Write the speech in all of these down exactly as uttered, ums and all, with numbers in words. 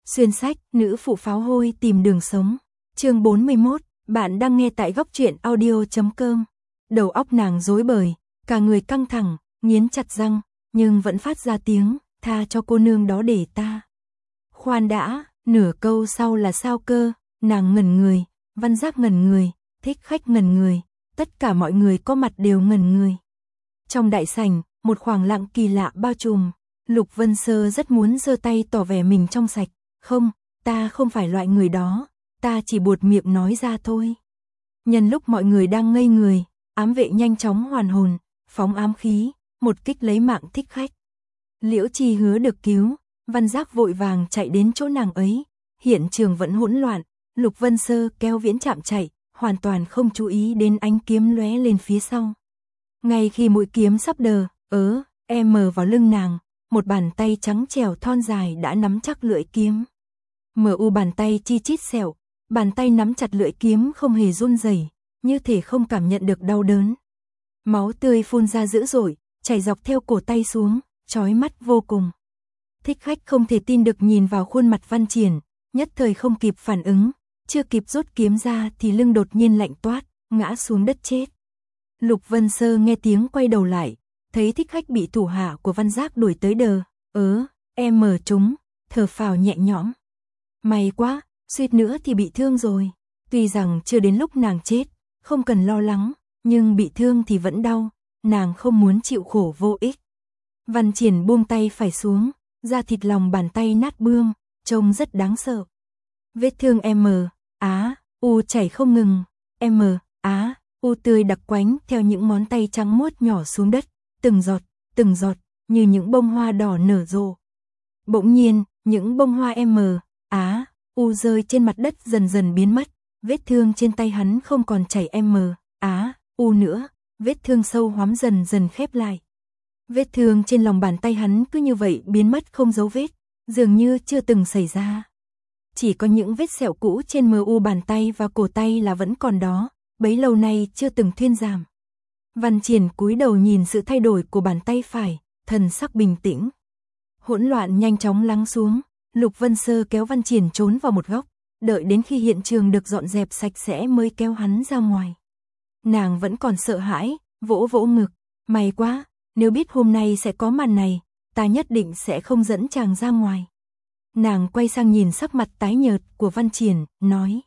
Xuyên sách, nữ phụ pháo hôi tìm đường sống. Chương bốn mươi mốt, bạn đang nghe tại góc truyện audio chấm com. Đầu óc nàng rối bời, cả người căng thẳng, nghiến chặt răng, nhưng vẫn phát ra tiếng, tha cho cô nương đó để ta. Khoan đã, nửa câu sau là sao cơ, nàng ngẩn người, Văn Giác ngẩn người, Thích Khách ngẩn người, tất cả mọi người có mặt đều ngẩn người. Trong đại sảnh, một khoảng lặng kỳ lạ bao trùm, Lục Vân Sơ rất muốn giơ tay tỏ vẻ mình trong sạch, không, ta không phải loại người đó, ta chỉ buột miệng nói ra thôi. Nhân lúc mọi người đang ngây người, ám vệ nhanh chóng hoàn hồn, phóng ám khí, một kích lấy mạng Thích Khách. Liễu Chi Hứa được cứu, Văn Giác vội vàng chạy đến chỗ nàng ấy, hiện trường vẫn hỗn loạn, Lục Vân Sơ kéo Viễn Trạm chạy, hoàn toàn không chú ý đến ánh kiếm lóe lên phía sau. Ngay khi mũi kiếm sắp đờ, ớ, em mờ vào lưng nàng, một bàn tay trắng trẻo thon dài đã nắm chắc lưỡi kiếm. Mờ u bàn tay chi chít sẹo, bàn tay nắm chặt lưỡi kiếm không hề run rẩy, như thể không cảm nhận được đau đớn. Máu tươi phun ra dữ dội, chảy dọc theo cổ tay xuống, chói mắt vô cùng. Thích Khách không thể tin được nhìn vào khuôn mặt Văn Triển, nhất thời không kịp phản ứng, chưa kịp rút kiếm ra thì lưng đột nhiên lạnh toát, ngã xuống đất chết. Lục Vân Sơ nghe tiếng quay đầu lại, thấy Thích Khách bị thủ hạ của Văn Giác đuổi tới đờ, ớ, em mở chúng, thở phào nhẹ nhõm. May quá, suýt nữa thì bị thương rồi, tuy rằng chưa đến lúc nàng chết, không cần lo lắng, nhưng bị thương thì vẫn đau, nàng không muốn chịu khổ vô ích. Văn Triển buông tay phải xuống, da thịt lòng bàn tay nát bươm, trông rất đáng sợ. Vết thương M, á, U chảy không ngừng, M, á, U tươi đặc quánh theo những ngón tay trắng muốt nhỏ xuống đất, từng giọt, từng giọt, như những bông hoa đỏ nở rộ. Bỗng nhiên, những bông hoa M, á, U rơi trên mặt đất dần dần biến mất, vết thương trên tay hắn không còn chảy M, á, U nữa, vết thương sâu hoắm dần dần khép lại. Vết thương trên lòng bàn tay hắn cứ như vậy biến mất không dấu vết, dường như chưa từng xảy ra. Chỉ có những vết sẹo cũ trên mờ u bàn tay và cổ tay là vẫn còn đó, bấy lâu nay chưa từng thuyên giảm. Văn Triển cúi đầu nhìn sự thay đổi của bàn tay phải, thần sắc bình tĩnh. Hỗn loạn nhanh chóng lắng xuống, Lục Vân Sơ kéo Văn Triển trốn vào một góc, đợi đến khi hiện trường được dọn dẹp sạch sẽ mới kéo hắn ra ngoài. Nàng vẫn còn sợ hãi, vỗ vỗ ngực, may quá, nếu biết hôm nay sẽ có màn này, ta nhất định sẽ không dẫn chàng ra ngoài. Nàng quay sang nhìn sắc mặt tái nhợt của Văn Triển, nói.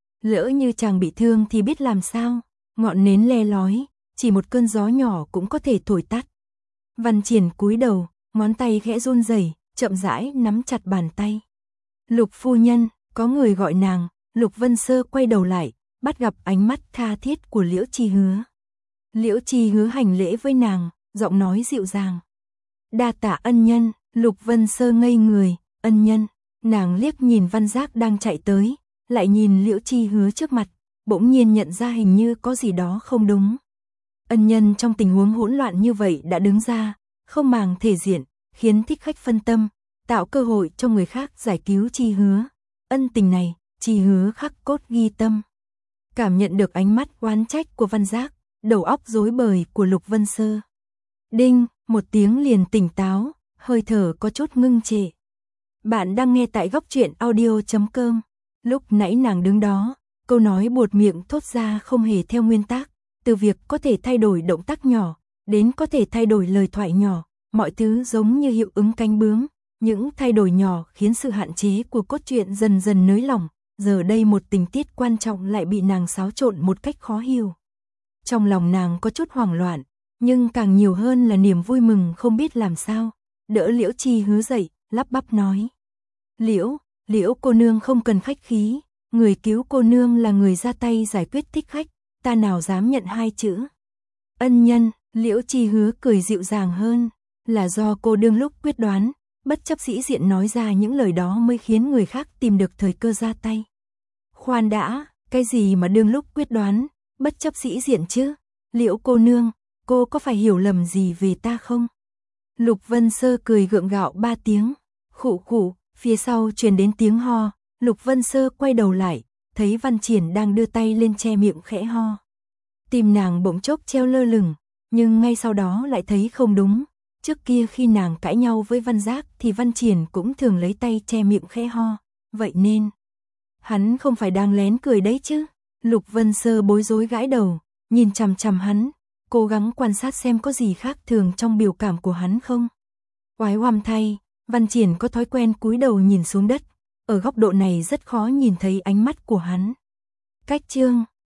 Lỡ như chàng bị thương thì biết làm sao, ngọn nến le lói, chỉ một cơn gió nhỏ cũng có thể thổi tắt. Văn Triển cúi đầu, ngón tay khẽ run rẩy, chậm rãi nắm chặt bàn tay. Lục phu nhân, có người gọi nàng, Lục Vân Sơ quay đầu lại, bắt gặp ánh mắt tha thiết của Liễu Chi Hứa. Liễu Chi Hứa hành lễ với nàng, giọng nói dịu dàng. Đa tạ ân nhân, Lục Vân Sơ ngây người, ân nhân, nàng liếc nhìn Văn Giác đang chạy tới, lại nhìn Liễu Chi Hứa trước mặt, bỗng nhiên nhận ra hình như có gì đó không đúng. Ân nhân trong tình huống hỗn loạn như vậy đã đứng ra, không màng thể diện, khiến Thích Khách phân tâm, tạo cơ hội cho người khác giải cứu Chi Hứa. Ân tình này, Chi Hứa khắc cốt ghi tâm. Cảm nhận được ánh mắt oán trách của Văn Giác, đầu óc rối bời của Lục Vân Sơ. Đinh, một tiếng liền tỉnh táo, hơi thở có chút ngưng trệ. Bạn đang nghe tại góc truyện audio chấm com. Lúc nãy nàng đứng đó, câu nói buột miệng thốt ra không hề theo nguyên tắc, từ việc có thể thay đổi động tác nhỏ, đến có thể thay đổi lời thoại nhỏ, mọi thứ giống như hiệu ứng cánh bướm, những thay đổi nhỏ khiến sự hạn chế của cốt truyện dần dần nới lỏng, giờ đây một tình tiết quan trọng lại bị nàng xáo trộn một cách khó hiểu. Trong lòng nàng có chút hoảng loạn, nhưng càng nhiều hơn là niềm vui mừng không biết làm sao, đỡ Liễu Chi Hứa dậy, lắp bắp nói. Liễu, Liễu cô nương không cần khách khí, người cứu cô nương là người ra tay giải quyết Thích Khách, ta nào dám nhận hai chữ. Ân nhân, Liễu Chi Hứa cười dịu dàng hơn, là do cô đương lúc quyết đoán, bất chấp sĩ diện nói ra những lời đó mới khiến người khác tìm được thời cơ ra tay. Khoan đã, cái gì mà đương lúc quyết đoán, bất chấp sĩ diện chứ, Liễu cô nương, cô có phải hiểu lầm gì về ta không? Lục Vân Sơ cười gượng gạo ba tiếng, khụ khụ, phía sau truyền đến tiếng ho, Lục Vân Sơ quay đầu lại, thấy Văn Triển đang đưa tay lên che miệng khẽ ho. Tim nàng bỗng chốc treo lơ lửng, nhưng ngay sau đó lại thấy không đúng, trước kia khi nàng cãi nhau với Văn Giác thì Văn Triển cũng thường lấy tay che miệng khẽ ho, vậy nên, hắn không phải đang lén cười đấy chứ? Lục Vân Sơ bối rối gãi đầu, nhìn chằm chằm hắn, cố gắng quan sát xem có gì khác thường trong biểu cảm của hắn không. Oái oăm thay, Văn Triển có thói quen cúi đầu nhìn xuống đất, ở góc độ này rất khó nhìn thấy ánh mắt của hắn. Cách chương